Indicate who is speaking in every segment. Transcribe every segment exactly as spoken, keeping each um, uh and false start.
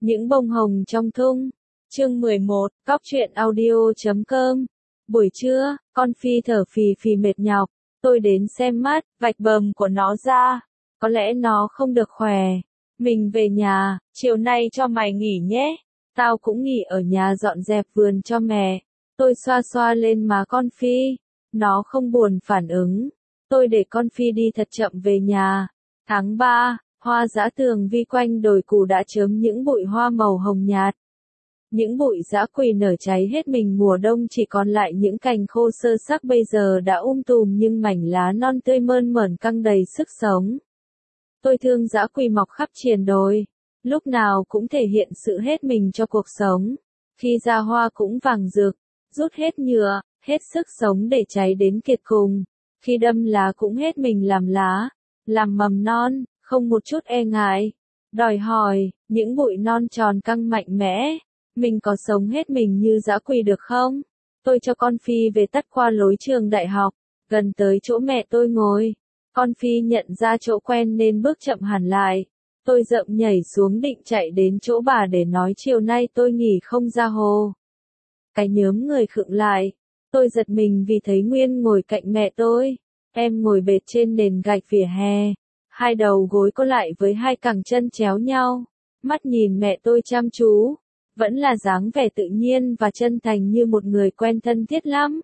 Speaker 1: Những bông hồng trong thung. Chương mười một, cóc truyện audio chấm com. Buổi trưa, con Phi thở phì phì mệt nhọc, tôi đến xem mắt, vạch bờm của nó ra. Có lẽ nó không được khỏe. Mình về nhà, chiều nay cho mày nghỉ nhé. Tao cũng nghỉ ở nhà dọn dẹp vườn cho mẹ. Tôi xoa xoa lên má con Phi. Nó không buồn phản ứng. Tôi để con Phi đi thật chậm về nhà. Tháng ba, hoa dã tường vi quanh đồi cù đã chớm những bụi hoa màu hồng nhạt. Những bụi dã quỳ nở cháy hết mình mùa đông, chỉ còn lại những cành khô sơ xác bây giờ đã um tùm nhưng mảnh lá non tươi mơn mởn căng đầy sức sống. Tôi thương dã quỳ mọc khắp triền đồi, lúc nào cũng thể hiện sự hết mình cho cuộc sống. Khi ra hoa cũng vàng rực, rút hết nhựa, hết sức sống để cháy đến kiệt cùng. Khi đâm lá cũng hết mình làm lá, làm mầm non, không một chút e ngại. Đòi hỏi, những bụi non tròn căng mạnh mẽ. Mình có sống hết mình như dã quỳ được không? Tôi cho con Phi về tắt qua lối trường đại học, gần tới chỗ mẹ tôi ngồi. Con Phi nhận ra chỗ quen nên bước chậm hẳn lại. Tôi dậm nhảy xuống định chạy đến chỗ bà để nói chiều nay tôi nghỉ không ra hồ. Cái nhớm người khựng lại. Tôi giật mình vì thấy Nguyên ngồi cạnh mẹ tôi. Em ngồi bệt trên nền gạch vỉa hè. Hai đầu gối co lại với hai cẳng chân chéo nhau. Mắt nhìn mẹ tôi chăm chú. Vẫn là dáng vẻ tự nhiên và chân thành như một người quen thân thiết lắm.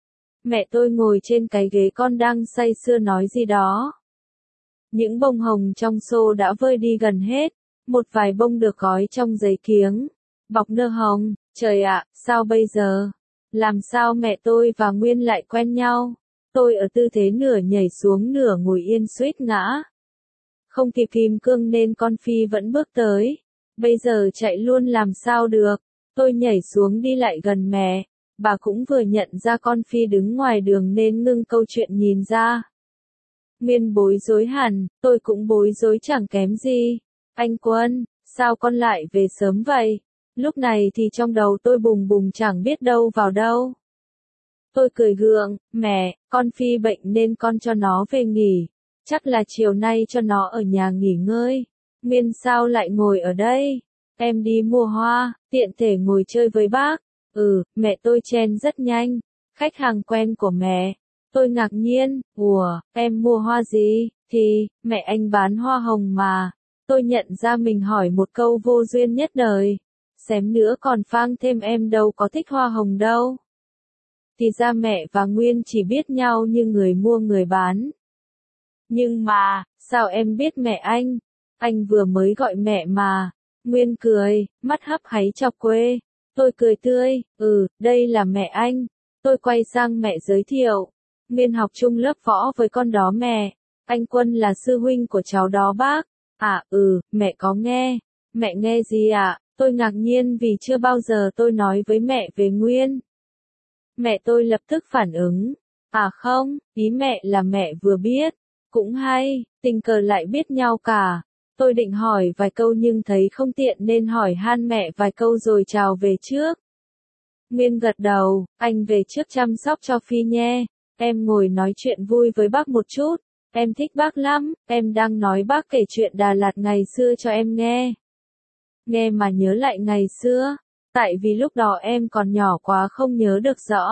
Speaker 1: Mẹ tôi ngồi trên cái ghế con đang say sưa nói gì đó. Những bông hồng trong xô đã vơi đi gần hết. Một vài bông được gói trong giấy kiếng. Bọc nơ hồng. Trời ạ, sao bây giờ? Làm sao mẹ tôi và Nguyên lại quen nhau? Tôi ở tư thế nửa nhảy xuống nửa ngồi yên suýt ngã. Không kịp kìm cương nên con Phi vẫn bước tới. Bây giờ chạy luôn làm sao được. Tôi nhảy xuống đi lại gần mẹ. Bà cũng vừa nhận ra con Phi đứng ngoài đường nên ngưng câu chuyện nhìn ra. Nguyên bối rối hẳn, tôi cũng bối rối chẳng kém gì. Anh Quân, sao con lại về sớm vậy? Lúc này thì trong đầu tôi bùng bùng chẳng biết đâu vào đâu. Tôi cười gượng, mẹ, con Phi bệnh nên con cho nó về nghỉ. Chắc là chiều nay cho nó ở nhà nghỉ ngơi. Nguyên sao lại ngồi ở đây? Em đi mua hoa, tiện thể ngồi chơi với bác. Ừ, mẹ tôi chen rất nhanh. Khách hàng quen của mẹ. Tôi ngạc nhiên, ủa, em mua hoa gì? Thì, mẹ anh bán hoa hồng mà. Tôi nhận ra mình hỏi một câu vô duyên nhất đời. Xém nữa còn phang thêm em đâu có thích hoa hồng đâu. Thì ra mẹ và Nguyên chỉ biết nhau như người mua người bán. Nhưng mà, sao em biết mẹ anh? Anh vừa mới gọi mẹ mà. Nguyên cười, mắt hấp háy chọc quê. Tôi cười tươi, ừ, đây là mẹ anh. Tôi quay sang mẹ giới thiệu. Nguyên học chung lớp võ với con đó mẹ. Anh Quân là sư huynh của cháu đó bác. À, ừ, mẹ có nghe. Mẹ nghe gì ạ? À? Tôi ngạc nhiên vì chưa bao giờ tôi nói với mẹ về Nguyên. Mẹ tôi lập tức phản ứng. À không, ý mẹ là mẹ vừa biết. Cũng hay, tình cờ lại biết nhau cả. Tôi định hỏi vài câu nhưng thấy không tiện nên hỏi han mẹ vài câu rồi chào về trước. Nguyên gật đầu, anh về trước chăm sóc cho Phi nhé. Em ngồi nói chuyện vui với bác một chút. Em thích bác lắm, em đang nói bác kể chuyện Đà Lạt ngày xưa cho em nghe. Nghe mà nhớ lại ngày xưa, tại vì lúc đó em còn nhỏ quá không nhớ được rõ.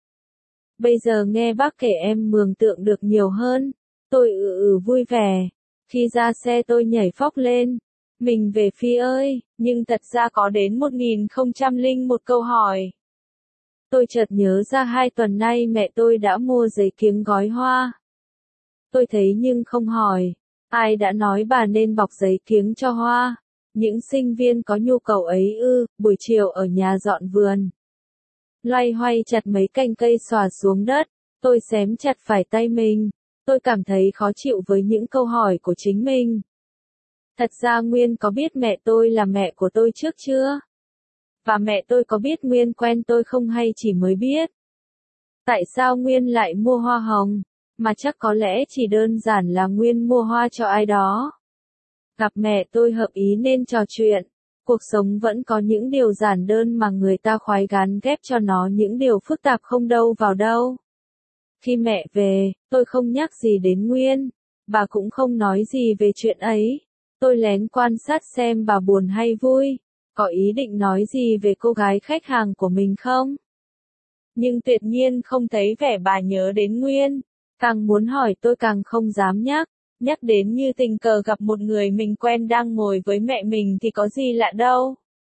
Speaker 1: Bây giờ nghe bác kể em mường tượng được nhiều hơn. Tôi ừ ừ vui vẻ. Khi ra xe tôi nhảy phóc lên. Mình về Phi ơi, nhưng thật ra có đến một nghìn không trăm lẻ một câu hỏi. Tôi chợt nhớ ra hai tuần nay mẹ tôi đã mua giấy kiếng gói hoa. Tôi thấy nhưng không hỏi. Ai đã nói bà nên bọc giấy kiếng cho hoa? Những sinh viên có nhu cầu ấy ư, buổi chiều ở nhà dọn vườn. Loay hoay chặt mấy cành cây xòa xuống đất. Tôi xém chặt phải tay mình. Tôi cảm thấy khó chịu với những câu hỏi của chính mình. Thật ra Nguyên có biết mẹ tôi là mẹ của tôi trước chưa? Và mẹ tôi có biết Nguyên quen tôi không hay chỉ mới biết? Tại sao Nguyên lại mua hoa hồng? Mà chắc có lẽ chỉ đơn giản là Nguyên mua hoa cho ai đó. Gặp mẹ tôi hợp ý nên trò chuyện. Cuộc sống vẫn có những điều giản đơn mà người ta khoái gán ghép cho nó những điều phức tạp không đâu vào đâu. Khi mẹ về, tôi không nhắc gì đến Nguyên. Bà cũng không nói gì về chuyện ấy. Tôi lén quan sát xem bà buồn hay vui. Có ý định nói gì về cô gái khách hàng của mình không? Nhưng tuyệt nhiên không thấy vẻ bà nhớ đến Nguyên. Càng muốn hỏi tôi càng không dám nhắc. Nhắc đến như tình cờ gặp một người mình quen đang ngồi với mẹ mình thì có gì lạ đâu.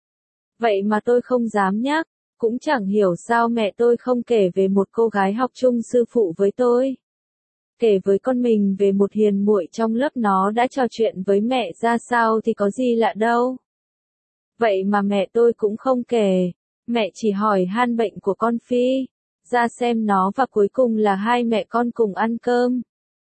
Speaker 1: Vậy mà tôi không dám nhắc. Cũng chẳng hiểu sao mẹ tôi không kể về một cô gái học chung sư phụ với tôi. Kể với con mình về một hiền muội trong lớp nó đã trò chuyện với mẹ ra sao thì có gì lạ đâu. Vậy mà mẹ tôi cũng không kể. Mẹ chỉ hỏi han bệnh của con Phi. Ra xem nó và cuối cùng là hai mẹ con cùng ăn cơm.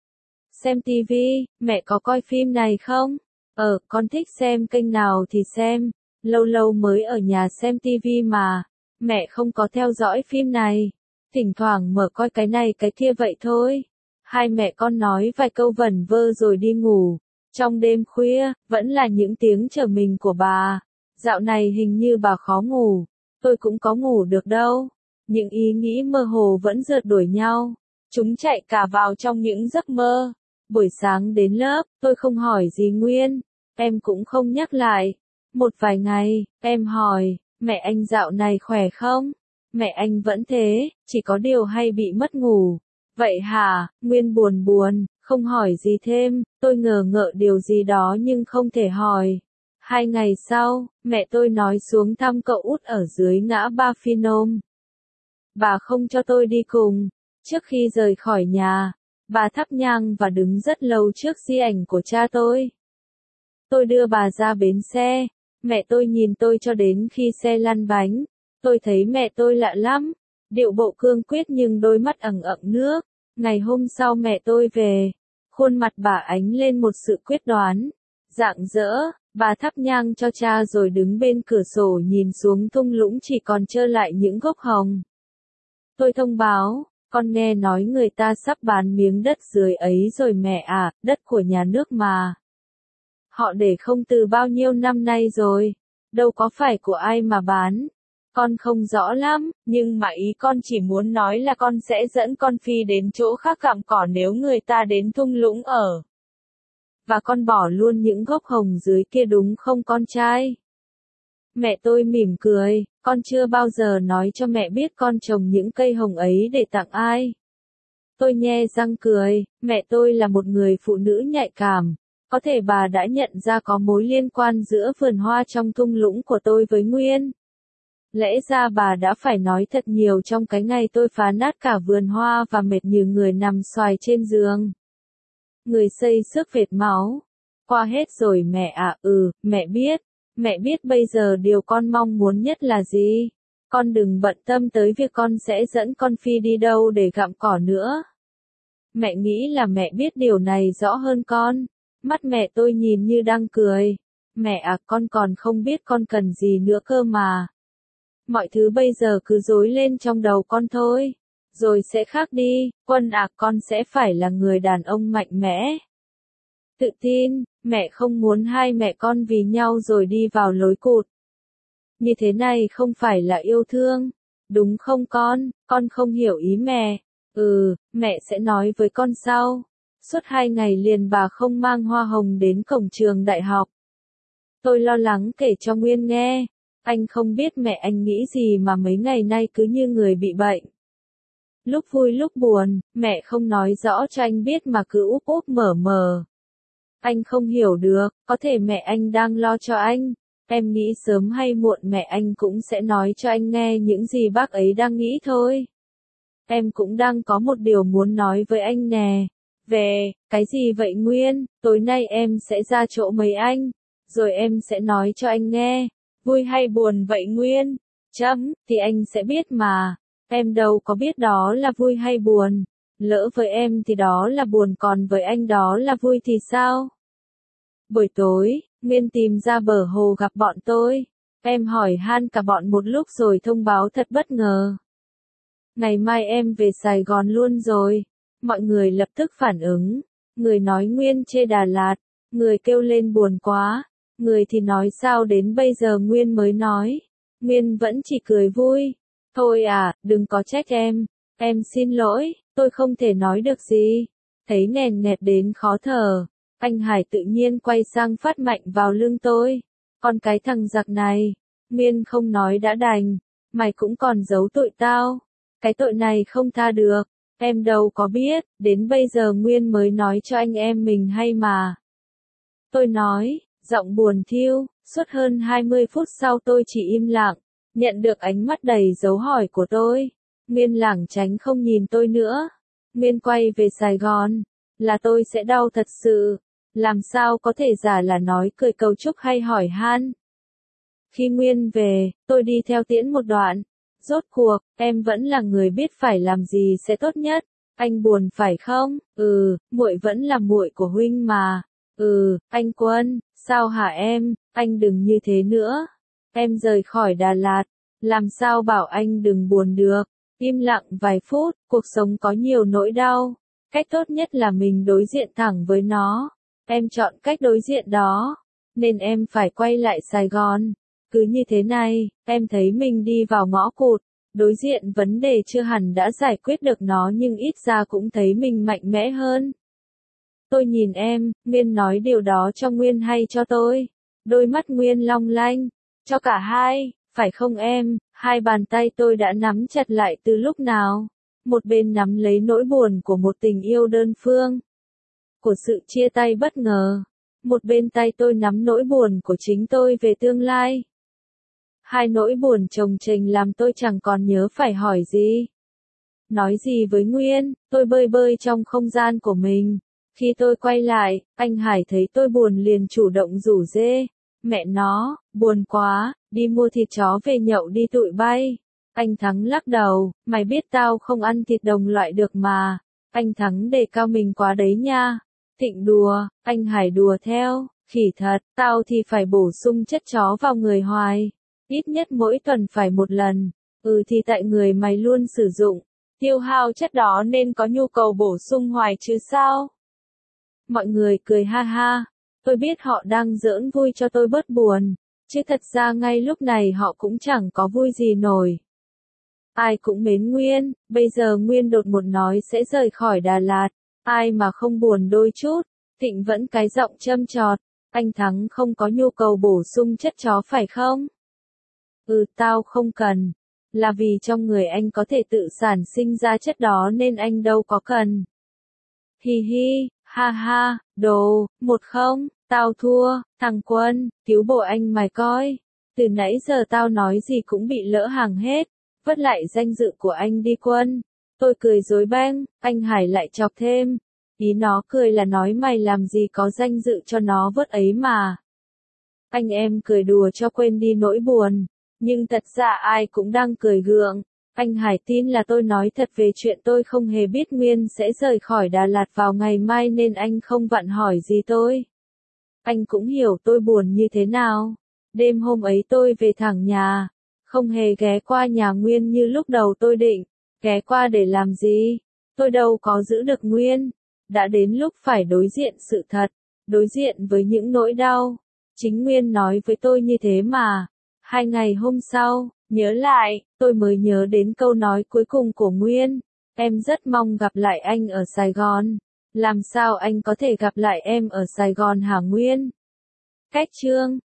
Speaker 1: Xem tivi, mẹ có coi phim này không? Ờ, con thích xem kênh nào thì xem. Lâu lâu mới ở nhà xem tivi mà. Mẹ không có theo dõi phim này. Thỉnh thoảng mở coi cái này cái kia vậy thôi. Hai mẹ con nói vài câu vẩn vơ rồi đi ngủ. Trong đêm khuya, vẫn là những tiếng trở mình của bà. Dạo này hình như bà khó ngủ. Tôi cũng có ngủ được đâu. Những ý nghĩ mơ hồ vẫn rượt đuổi nhau. Chúng chạy cả vào trong những giấc mơ. Buổi sáng đến lớp, tôi không hỏi gì Nguyên. Em cũng không nhắc lại. Một vài ngày, em hỏi, mẹ anh dạo này khỏe không? Mẹ anh vẫn thế, chỉ có điều hay bị mất ngủ. Vậy hả? Nguyên buồn buồn, không hỏi gì thêm. Tôi ngờ ngợ điều gì đó nhưng không thể hỏi. Hai ngày sau, mẹ tôi nói xuống thăm cậu út ở dưới ngã ba Phenom. Bà không cho tôi đi cùng. Trước khi rời khỏi nhà, bà thắp nhang và đứng rất lâu trước di ảnh của cha tôi. Tôi đưa bà ra bến xe. Mẹ tôi nhìn tôi cho đến khi xe lăn bánh. Tôi thấy mẹ tôi lạ lắm. Điệu bộ cương quyết nhưng đôi mắt ẩn ẩn nước. Ngày hôm sau mẹ tôi về. Khuôn mặt bà ánh lên một sự quyết đoán. Rạng rỡ, bà thắp nhang cho cha rồi đứng bên cửa sổ nhìn xuống thung lũng chỉ còn trơ lại những gốc hồng. Tôi thông báo, con nghe nói người ta sắp bán miếng đất dưới ấy rồi mẹ à, đất của nhà nước mà. Họ để không từ bao nhiêu năm nay rồi, đâu có phải của ai mà bán. Con không rõ lắm, nhưng mà ý con chỉ muốn nói là con sẽ dẫn con Phi đến chỗ khác gặm cỏ nếu người ta đến thung lũng ở. Và con bỏ luôn những gốc hồng dưới kia đúng không con trai? Mẹ tôi mỉm cười, con chưa bao giờ nói cho mẹ biết con trồng những cây hồng ấy để tặng ai. Tôi nhe răng cười, mẹ tôi là một người phụ nữ nhạy cảm. Có thể bà đã nhận ra có mối liên quan giữa vườn hoa trong thung lũng của tôi với Nguyên. Lẽ ra bà đã phải nói thật nhiều trong cái ngày tôi phá nát cả vườn hoa và mệt như người nằm xoài trên giường. Người xây xước vệt máu. Qua hết rồi mẹ ạ, à, ừ, mẹ biết. Mẹ biết bây giờ điều con mong muốn nhất là gì. Con đừng bận tâm tới việc con sẽ dẫn con Phi đi đâu để gặm cỏ nữa. Mẹ nghĩ là mẹ biết điều này rõ hơn con. Mắt mẹ tôi nhìn như đang cười. Mẹ à, con còn không biết con cần gì nữa cơ mà. Mọi thứ bây giờ cứ rối lên trong đầu con thôi. Rồi sẽ khác đi, Quân à, con sẽ phải là người đàn ông mạnh mẽ. Tự tin, mẹ không muốn hai mẹ con vì nhau rồi đi vào lối cụt. Như thế này không phải là yêu thương. Đúng không con, con không hiểu ý mẹ. Ừ, mẹ sẽ nói với con sau. Suốt hai ngày liền bà không mang hoa hồng đến cổng trường đại học. Tôi lo lắng kể cho Nguyên nghe. Anh không biết mẹ anh nghĩ gì mà mấy ngày nay cứ như người bị bệnh. Lúc vui lúc buồn, mẹ không nói rõ cho anh biết mà cứ úp úp mở mở. Anh không hiểu được, có thể mẹ anh đang lo cho anh. Em nghĩ sớm hay muộn mẹ anh cũng sẽ nói cho anh nghe những gì bác ấy đang nghĩ thôi. Em cũng đang có một điều muốn nói với anh nè. Về, cái gì vậy Nguyên, tối nay em sẽ ra chỗ mấy anh, rồi em sẽ nói cho anh nghe. Vui hay buồn vậy Nguyên? Chấm, thì anh sẽ biết mà. Em đâu có biết đó là vui hay buồn. Lỡ với em thì đó là buồn còn với anh đó là vui thì sao? Buổi tối, Nguyên tìm ra bờ hồ gặp bọn tôi. Em hỏi han cả bọn một lúc rồi thông báo thật bất ngờ. Ngày mai em về Sài Gòn luôn rồi. Mọi người lập tức phản ứng. Người nói Nguyên chê Đà Lạt. Người kêu lên buồn quá. Người thì nói sao đến bây giờ Nguyên mới nói. Nguyên vẫn chỉ cười vui. Thôi à, đừng có trách em. Em xin lỗi, tôi không thể nói được gì. Thấy nèn nẹt đến khó thở. Anh Hải tự nhiên quay sang phát mạnh vào lưng tôi. Còn cái thằng giặc này, Nguyên không nói đã đành, mày cũng còn giấu tội tao. Cái tội này không tha được, em đâu có biết, đến bây giờ Nguyên mới nói cho anh em mình hay mà. Tôi nói, giọng buồn thiêu, suốt hơn hai mươi phút sau tôi chỉ im lặng, nhận được ánh mắt đầy dấu hỏi của tôi. Nguyên lảng tránh không nhìn tôi nữa. Nguyên quay về Sài Gòn, là tôi sẽ đau thật sự, làm sao có thể giả là nói cười cầu chúc hay hỏi han. Khi Nguyên về, tôi đi theo Tiễn một đoạn. Rốt cuộc, em vẫn là người biết phải làm gì sẽ tốt nhất. Anh buồn phải không? Ừ, muội vẫn là muội của huynh mà. Ừ, anh Quân, sao hả em? Anh đừng như thế nữa. Em rời khỏi Đà Lạt, làm sao bảo anh đừng buồn được. Im lặng vài phút, cuộc sống có nhiều nỗi đau. Cách tốt nhất là mình đối diện thẳng với nó. Em chọn cách đối diện đó, nên em phải quay lại Sài Gòn. Cứ như thế này, em thấy mình đi vào ngõ cụt, đối diện vấn đề chưa hẳn đã giải quyết được nó nhưng ít ra cũng thấy mình mạnh mẽ hơn. Tôi nhìn em, Nguyên nói điều đó cho Nguyên hay cho tôi? Đôi mắt Nguyên long lanh, cho cả hai, phải không em? Hai bàn tay tôi đã nắm chặt lại từ lúc nào? Một bên nắm lấy nỗi buồn của một tình yêu đơn phương, của sự chia tay bất ngờ. Một bên tay tôi nắm nỗi buồn của chính tôi về tương lai. Hai nỗi buồn chồng chênh làm tôi chẳng còn nhớ phải hỏi gì. Nói gì với Nguyên, tôi bơi bơi trong không gian của mình. Khi tôi quay lại, anh Hải thấy tôi buồn liền chủ động rủ dê. Mẹ nó, buồn quá, đi mua thịt chó về nhậu đi tụi bay. Anh Thắng lắc đầu, mày biết tao không ăn thịt đồng loại được mà. Anh Thắng đề cao mình quá đấy nha. Thịnh đùa, anh Hải đùa theo, khỉ thật, tao thì phải bổ sung chất chó vào người hoài. Ít nhất mỗi tuần phải một lần. Ừ thì tại người mày luôn sử dụng, tiêu hao chất đó nên có nhu cầu bổ sung hoài chứ sao. Mọi người cười ha ha. Tôi biết họ đang giỡn vui cho tôi bớt buồn, chứ thật ra ngay lúc này họ cũng chẳng có vui gì nổi. Ai cũng mến Nguyên, bây giờ Nguyên đột ngột nói sẽ rời khỏi Đà Lạt, ai mà không buồn đôi chút. Thịnh vẫn cái giọng châm chọt, anh Thắng không có nhu cầu bổ sung chất chó phải không? Ừ, tao không cần. Là vì trong người anh có thể tự sản sinh ra chất đó nên anh đâu có cần. Hi hi, ha ha, đồ, một không, tao thua, thằng Quân, cứu bộ anh mày coi. Từ nãy giờ tao nói gì cũng bị lỡ hàng hết, vất lại danh dự của anh đi Quân. Tôi cười dối beng, anh Hải lại chọc thêm. Ý nó cười là nói mày làm gì có danh dự cho nó vớt ấy mà. Anh em cười đùa cho quên đi nỗi buồn, nhưng thật ra ai cũng đang cười gượng. Anh Hải tin là tôi nói thật về chuyện tôi không hề biết Nguyên sẽ rời khỏi Đà Lạt vào ngày mai nên anh không vặn hỏi gì tôi. Anh cũng hiểu tôi buồn như thế nào. Đêm hôm ấy tôi về thẳng nhà, không hề ghé qua nhà Nguyên như lúc đầu tôi định. Ghé qua để làm gì? Tôi đâu có giữ được Nguyên. Đã đến lúc phải đối diện sự thật, đối diện với những nỗi đau. Chính Nguyên nói với tôi như thế mà. Hai ngày hôm sau, nhớ lại, tôi mới nhớ đến câu nói cuối cùng của Nguyên. Em rất mong gặp lại anh ở Sài Gòn. Làm sao anh có thể gặp lại em ở Sài Gòn hả Nguyên? Cách chương